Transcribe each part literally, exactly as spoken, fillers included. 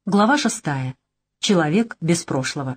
Глава шестая. Человек без прошлого.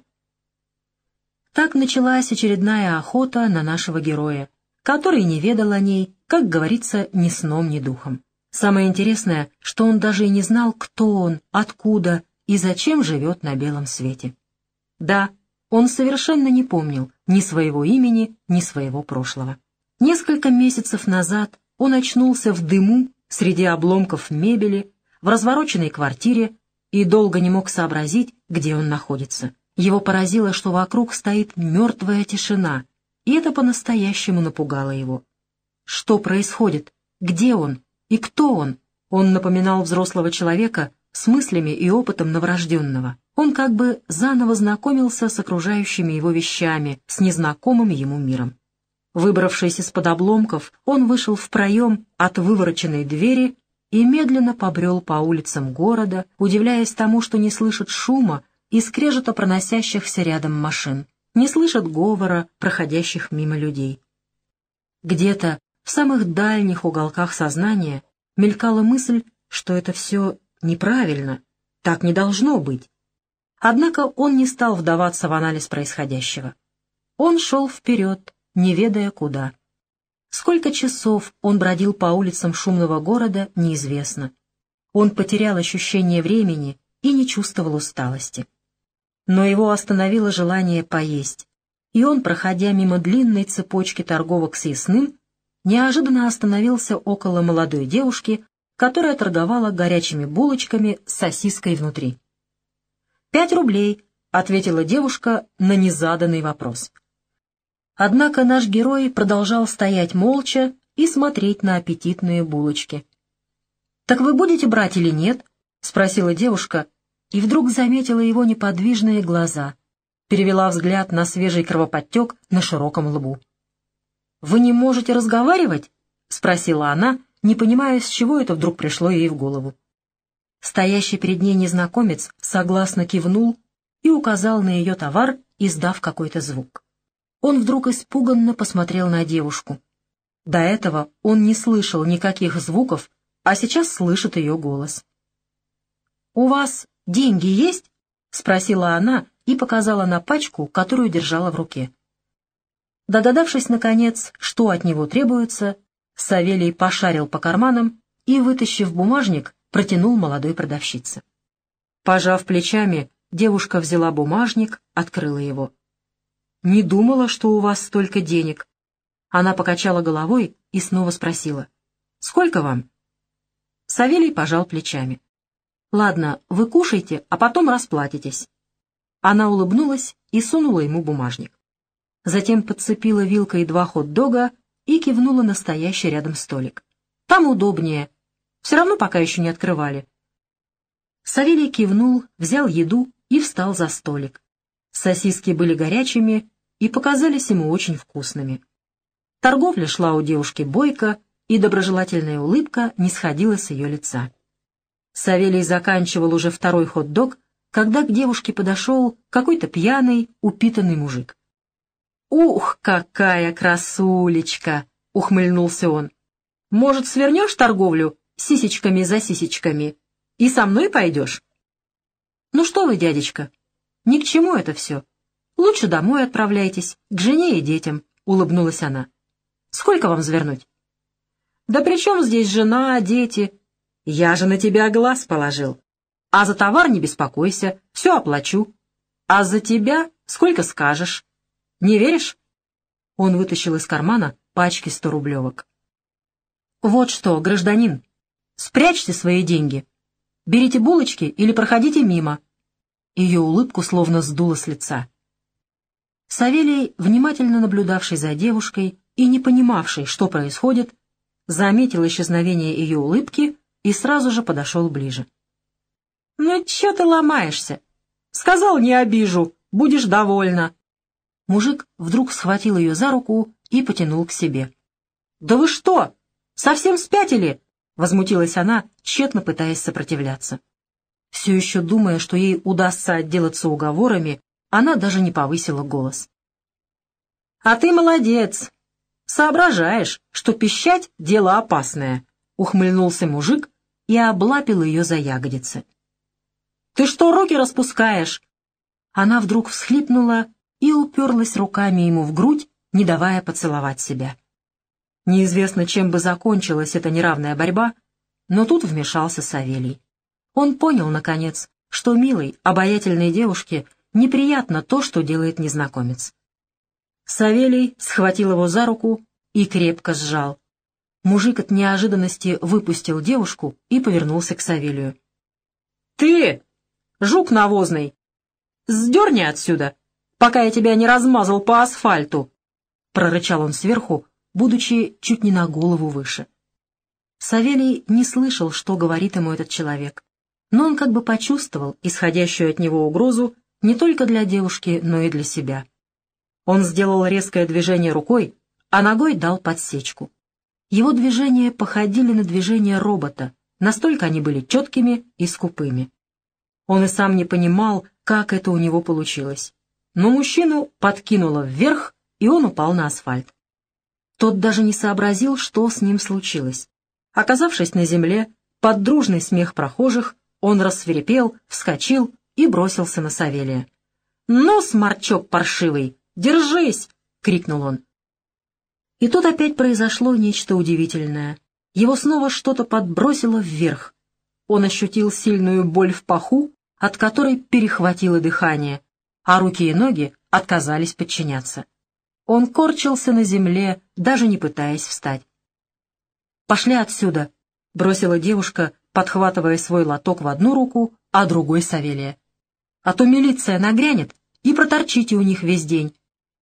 Так началась очередная охота на нашего героя, который не ведал о ней, как говорится, ни сном, ни духом. Самое интересное, что он даже и не знал, кто он, откуда и зачем живет на белом свете. Да, он совершенно не помнил ни своего имени, ни своего прошлого. Несколько месяцев назад он очнулся в дыму среди обломков мебели, в развороченной квартире, и долго не мог сообразить, где он находится. Его поразило, что вокруг стоит мертвая тишина, и это по-настоящему напугало его. Что происходит? Где он? И кто он? Он напоминал взрослого человека с мыслями и опытом новорожденного. Он как бы заново знакомился с окружающими его вещами, с незнакомым ему миром. Выбравшись из-под обломков, он вышел в проем от вывороченной двери и медленно побрел по улицам города, удивляясь тому, что не слышит шума и скрежета проносящихся рядом машин, не слышит говора проходящих мимо людей. Где-то в самых дальних уголках сознания мелькала мысль, что это все неправильно, так не должно быть. Однако он не стал вдаваться в анализ происходящего. Он шел вперед, не ведая куда. Сколько часов он бродил по улицам шумного города, неизвестно. Он потерял ощущение времени и не чувствовал усталости. Но его остановило желание поесть, и он, проходя мимо длинной цепочки торговок с ясным, неожиданно остановился около молодой девушки, которая торговала горячими булочками с сосиской внутри. «Пять рублей», — ответила девушка на незаданный вопрос. Однако наш герой продолжал стоять молча и смотреть на аппетитные булочки. «Так вы будете брать или нет?» — спросила девушка, и вдруг заметила его неподвижные глаза, перевела взгляд на свежий кровоподтек на широком лбу. «Вы не можете разговаривать?» — спросила она, не понимая, с чего это вдруг пришло ей в голову. Стоящий перед ней незнакомец согласно кивнул и указал на ее товар, издав какой-то звук. Он вдруг испуганно посмотрел на девушку. До этого он не слышал никаких звуков, а сейчас слышит ее голос. «У вас деньги есть?» — спросила она и показала на пачку, которую держала в руке. Догадавшись, наконец, что от него требуется, Савелий пошарил по карманам и, вытащив бумажник, протянул молодой продавщице. Пожав плечами, девушка взяла бумажник, открыла его. «Не думала, что у вас столько денег». Она покачала головой и снова спросила. «Сколько вам?» Савелий пожал плечами. «Ладно, вы кушайте, а потом расплатитесь». Она улыбнулась и сунула ему бумажник. Затем подцепила вилкой два хот-дога и кивнула на стоящий рядом столик. «Там удобнее. Все равно пока еще не открывали». Савелий кивнул, взял еду и встал за столик. Сосиски были горячими и показались ему очень вкусными. Торговля шла у девушки бойко, и доброжелательная улыбка не сходила с ее лица. Савелий заканчивал уже второй хот-дог, когда к девушке подошел какой-то пьяный, упитанный мужик. «Ух, какая красулечка!» — ухмыльнулся он. «Может, свернешь торговлю сисечками за сисечками и со мной пойдешь?» «Ну что вы, дядечка, ни к чему это все. Лучше домой отправляйтесь, к жене и детям», — улыбнулась она. «Сколько вам завернуть?» «Да при чем здесь жена, дети? Я же на тебя глаз положил. А за товар не беспокойся, все оплачу. А за тебя сколько скажешь. Не веришь?» Он вытащил из кармана пачки сторублевок. «Вот что, гражданин, спрячьте свои деньги. Берите булочки или проходите мимо». Ее улыбку словно сдуло с лица. Савелий, внимательно наблюдавший за девушкой и не понимавший, что происходит, заметил исчезновение ее улыбки и сразу же подошел ближе. «Ну, че ты ломаешься? Сказал, не обижу, будешь довольна». Мужик вдруг схватил ее за руку и потянул к себе. «Да вы что, совсем спятили?» — возмутилась она, тщетно пытаясь сопротивляться. Все еще думая, что ей удастся отделаться уговорами, она даже не повысила голос. «А ты молодец! Соображаешь, что пищать — дело опасное!» — ухмыльнулся мужик и облапил ее за ягодицы. Ты что руки распускаешь?» Она вдруг всхлипнула и уперлась руками ему в грудь, не давая поцеловать себя. Неизвестно, чем бы закончилась эта неравная борьба, но тут вмешался Савелий. Он понял, наконец, что милой, обаятельной девушке неприятно то, что делает незнакомец. Савелий схватил его за руку и крепко сжал. Мужик от неожиданности выпустил девушку и повернулся к Савелию. «Ты, жук навозный, сдерни отсюда, пока я тебя не размазал по асфальту!» — прорычал он сверху, будучи чуть не на голову выше. Савелий не слышал, что говорит ему этот человек, но он как бы почувствовал исходящую от него угрозу не только для девушки, но и для себя. Он сделал резкое движение рукой, а ногой дал подсечку. Его движения походили на движения робота, настолько они были четкими и скупыми. Он и сам не понимал, как это у него получилось. Но мужчину подкинуло вверх, и он упал на асфальт. Тот даже не сообразил, что с ним случилось. Оказавшись на земле, под дружный смех прохожих, он рассвирепел, вскочил и бросился на Савелия. «Ну, сморчок паршивый, держись!» — крикнул он. И тут опять произошло нечто удивительное. Его снова что-то подбросило вверх. Он ощутил сильную боль в паху, от которой перехватило дыхание, а руки и ноги отказались подчиняться. Он корчился на земле, даже не пытаясь встать. «Пошли отсюда!» — бросила девушка, подхватывая свой лоток в одну руку, а другой Савелия. «А то милиция нагрянет, и проторчите у них весь день».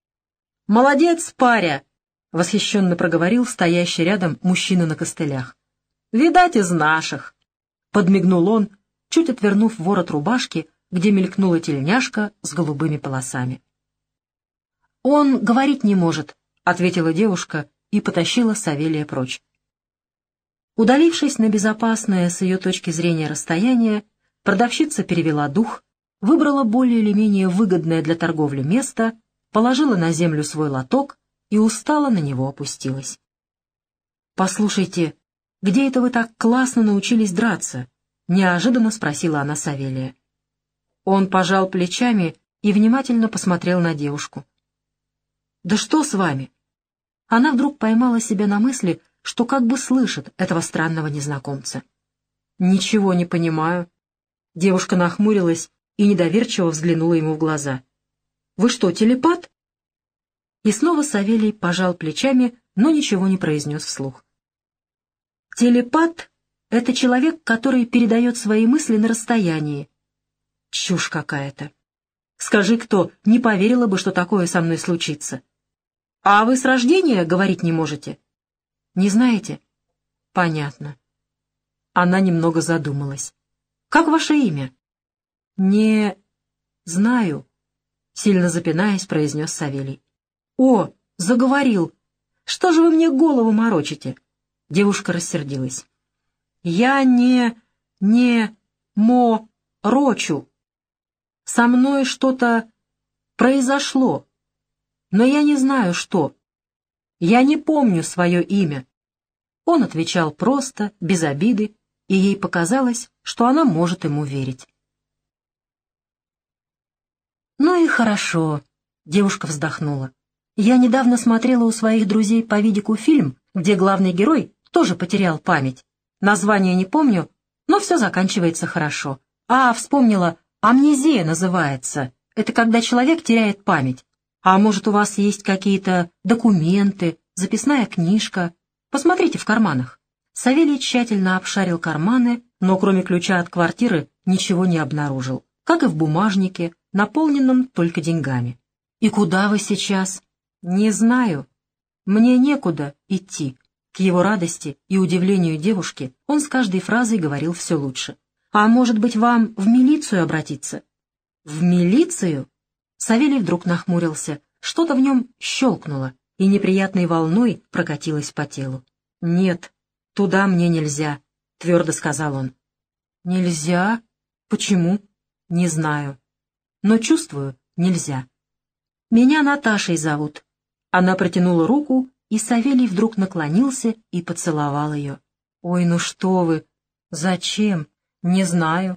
«Молодец, паря!» — восхищенно проговорил стоящий рядом мужчина на костылях. «Видать, из наших!» — подмигнул он, чуть отвернув ворот рубашки, где мелькнула тельняшка с голубыми полосами. «Он говорить не может», — ответила девушка и потащила Савелия прочь. Удалившись на безопасное с ее точки зрения расстояние, продавщица перевела дух, выбрала более или менее выгодное для торговли место, положила на землю свой лоток и устало на него опустилась. «Послушайте, где это вы так классно научились драться?» — неожиданно спросила она Савелия. Он пожал плечами и внимательно посмотрел на девушку. «Да что с вами?» Она вдруг поймала себя на мысли, что как бы слышит этого странного незнакомца. «Ничего не понимаю». Девушка нахмурилась и недоверчиво взглянула ему в глаза. «Вы что, телепат?» И снова Савелий пожал плечами, но ничего не произнес вслух. «Телепат — это человек, который передает свои мысли на расстоянии». Чушь какая-то. Скажи кто, не поверила бы, что такое со мной случится. А вы с рождения говорить не можете? Не знаете? Понятно. Она немного задумалась. Как ваше имя? Не знаю, сильно запинаясь, произнес Савелий. О, заговорил. Что же вы мне голову морочите? Девушка рассердилась. Я не... не... мо-рочу. Со мной что-то произошло, но я не знаю, что. Я не помню свое имя. Он отвечал просто, без обиды, и ей показалось, что она может ему верить. «Ну и хорошо», — девушка вздохнула. «Я недавно смотрела у своих друзей по видику фильм, где главный герой тоже потерял память. Название не помню, но все заканчивается хорошо. А, вспомнила, амнезия называется. Это когда человек теряет память. А может, у вас есть какие-то документы, записная книжка? Посмотрите в карманах». Савелий тщательно обшарил карманы, но кроме ключа от квартиры ничего не обнаружил, как и в бумажнике, наполненном только деньгами. «И куда вы сейчас?» «Не знаю. Мне некуда идти». К его радости и удивлению девушки он с каждой фразой говорил все лучше. «А может быть, вам в милицию обратиться?» «В милицию?» Савелий вдруг нахмурился. Что-то в нем щелкнуло, и неприятной волной прокатилось по телу. «Нет, туда мне нельзя», — твердо сказал он. «Нельзя? Почему?» «Не знаю. Но чувствую, нельзя. Меня Наташей зовут». Она протянула руку, и Савелий вдруг наклонился и поцеловал ее. «Ой, ну что вы! Зачем? Не знаю.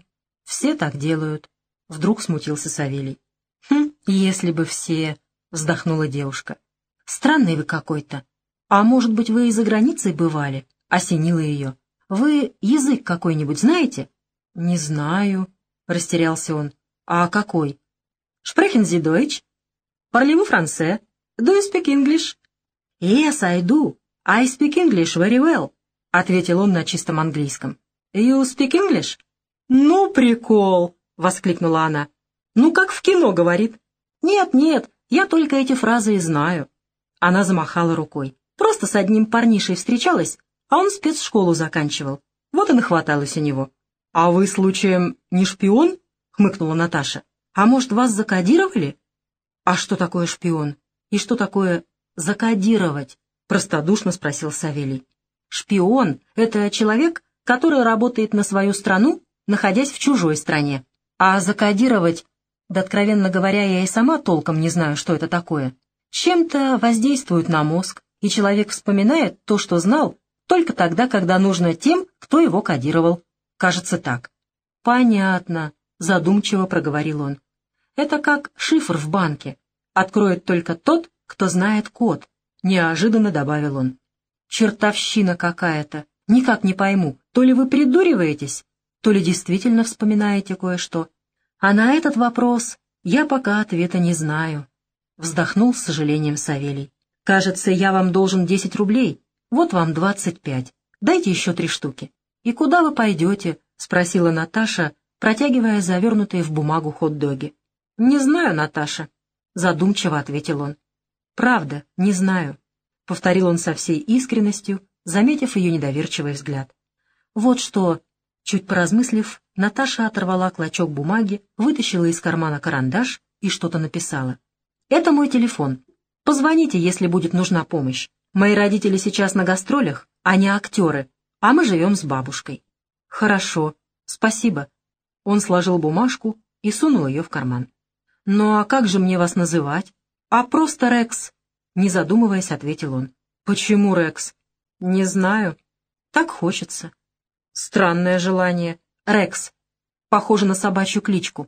Все так делают. Вдруг смутился Савелий. Хм, если бы все, вздохнула девушка. Странный вы какой-то. А может быть, вы и за границей бывали? Осенила ее. Вы язык какой-нибудь знаете? Не знаю, растерялся он. А какой? Sprechen Sie Deutsch? Parlez-vous français? Do you speak English? Yes, I do. I speak English very well, ответил он на чистом английском. You speak English? Ну, прикол, воскликнула она. Ну, как в кино, говорит. Нет, нет, я только эти фразы и знаю. Она замахала рукой. Просто с одним парнишей встречалась, а он спецшколу заканчивал. Вот и нахваталась у него. А вы, случаем, не шпион? Хмыкнула Наташа. А может, вас закодировали? А что такое шпион? И что такое закодировать? Простодушно спросил Савелий. Шпион — это человек, который работает на свою страну, находясь в чужой стране. А закодировать, да откровенно говоря, я и сама толком не знаю, что это такое. Чем-то воздействует на мозг, и человек вспоминает то, что знал, только тогда, когда нужно тем, кто его кодировал. Кажется, так. Понятно, задумчиво проговорил он. Это как шифр в банке. Откроет только тот, кто знает код, неожиданно добавил он. Чертовщина какая-то. Никак не пойму, то ли вы придуриваетесь, то ли действительно вспоминаете кое-что. А на этот вопрос я пока ответа не знаю. Вздохнул с сожалением Савелий. Кажется, я вам должен десять рублей. Вот вам двадцать пять. Дайте еще три штуки. И куда вы пойдете? Спросила Наташа, протягивая завернутые в бумагу хот-доги. Не знаю, Наташа. Задумчиво ответил он. Правда, не знаю. Повторил он со всей искренностью, заметив ее недоверчивый взгляд. Вот что, чуть поразмыслив, Наташа оторвала клочок бумаги, вытащила из кармана карандаш и что-то написала. «Это мой телефон. Позвоните, если будет нужна помощь. Мои родители сейчас на гастролях, они актеры, а мы живем с бабушкой». «Хорошо, спасибо». Он сложил бумажку и сунул ее в карман. «Ну а как же мне вас называть?» «А просто Рекс», — не задумываясь, ответил он. «Почему Рекс?» «Не знаю. Так хочется». «Странное желание. Рекс. Похоже на собачью кличку».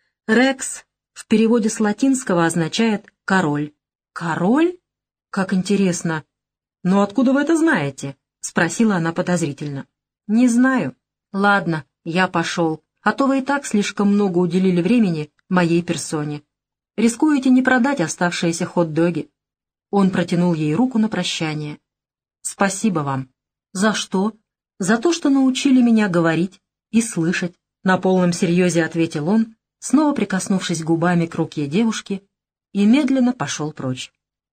«Рекс» в переводе с латинского означает «король». «Король? Как интересно. Но откуда вы это знаете?» — спросила она подозрительно. «Не знаю. Ладно, я пошел, а то вы и так слишком много уделили времени моей персоне. Рискуете не продать оставшиеся хот-доги». Он протянул ей руку на прощание. «Спасибо вам». «За что?» «За то, что научили меня говорить и слышать», — на полном серьезе ответил он, снова прикоснувшись губами к руке девушки, и медленно пошел прочь.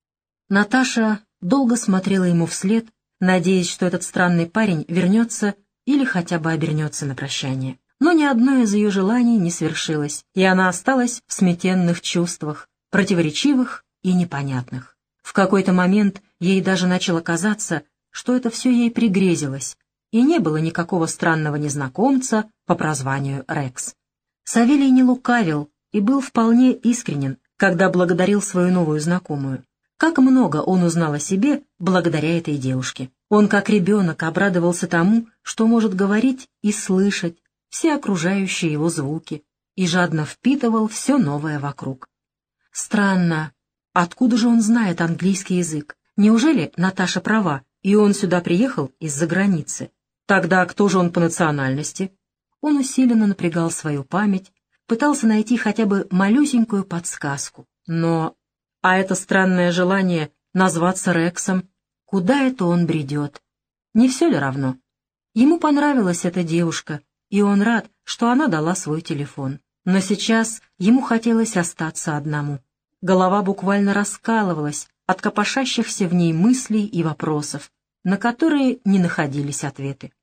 Наташа долго смотрела ему вслед, надеясь, что этот странный парень вернется или хотя бы обернется на прощание. Но ни одно из ее желаний не свершилось, и она осталась в смятенных чувствах, противоречивых и непонятных. В какой-то момент ей даже начало казаться, что это все ей пригрезилось, и не было никакого странного незнакомца по прозванию Рекс. Савелий не лукавил и был вполне искренен, когда благодарил свою новую знакомую. Как много он узнал о себе благодаря этой девушке. Он, как ребенок, обрадовался тому, что может говорить и слышать все окружающие его звуки, и жадно впитывал все новое вокруг. Странно, откуда же он знает английский язык? Неужели Наташа права, и он сюда приехал из-за границы? Тогда кто же он по национальности? Он усиленно напрягал свою память, пытался найти хотя бы малюсенькую подсказку. Но... А это странное желание назваться Рексом, куда это он бредет? Не все ли равно? Ему понравилась эта девушка, и он рад, что она дала свой телефон. Но сейчас ему хотелось остаться одному. Голова буквально раскалывалась от копошащихся в ней мыслей и вопросов, на которые не находились ответы.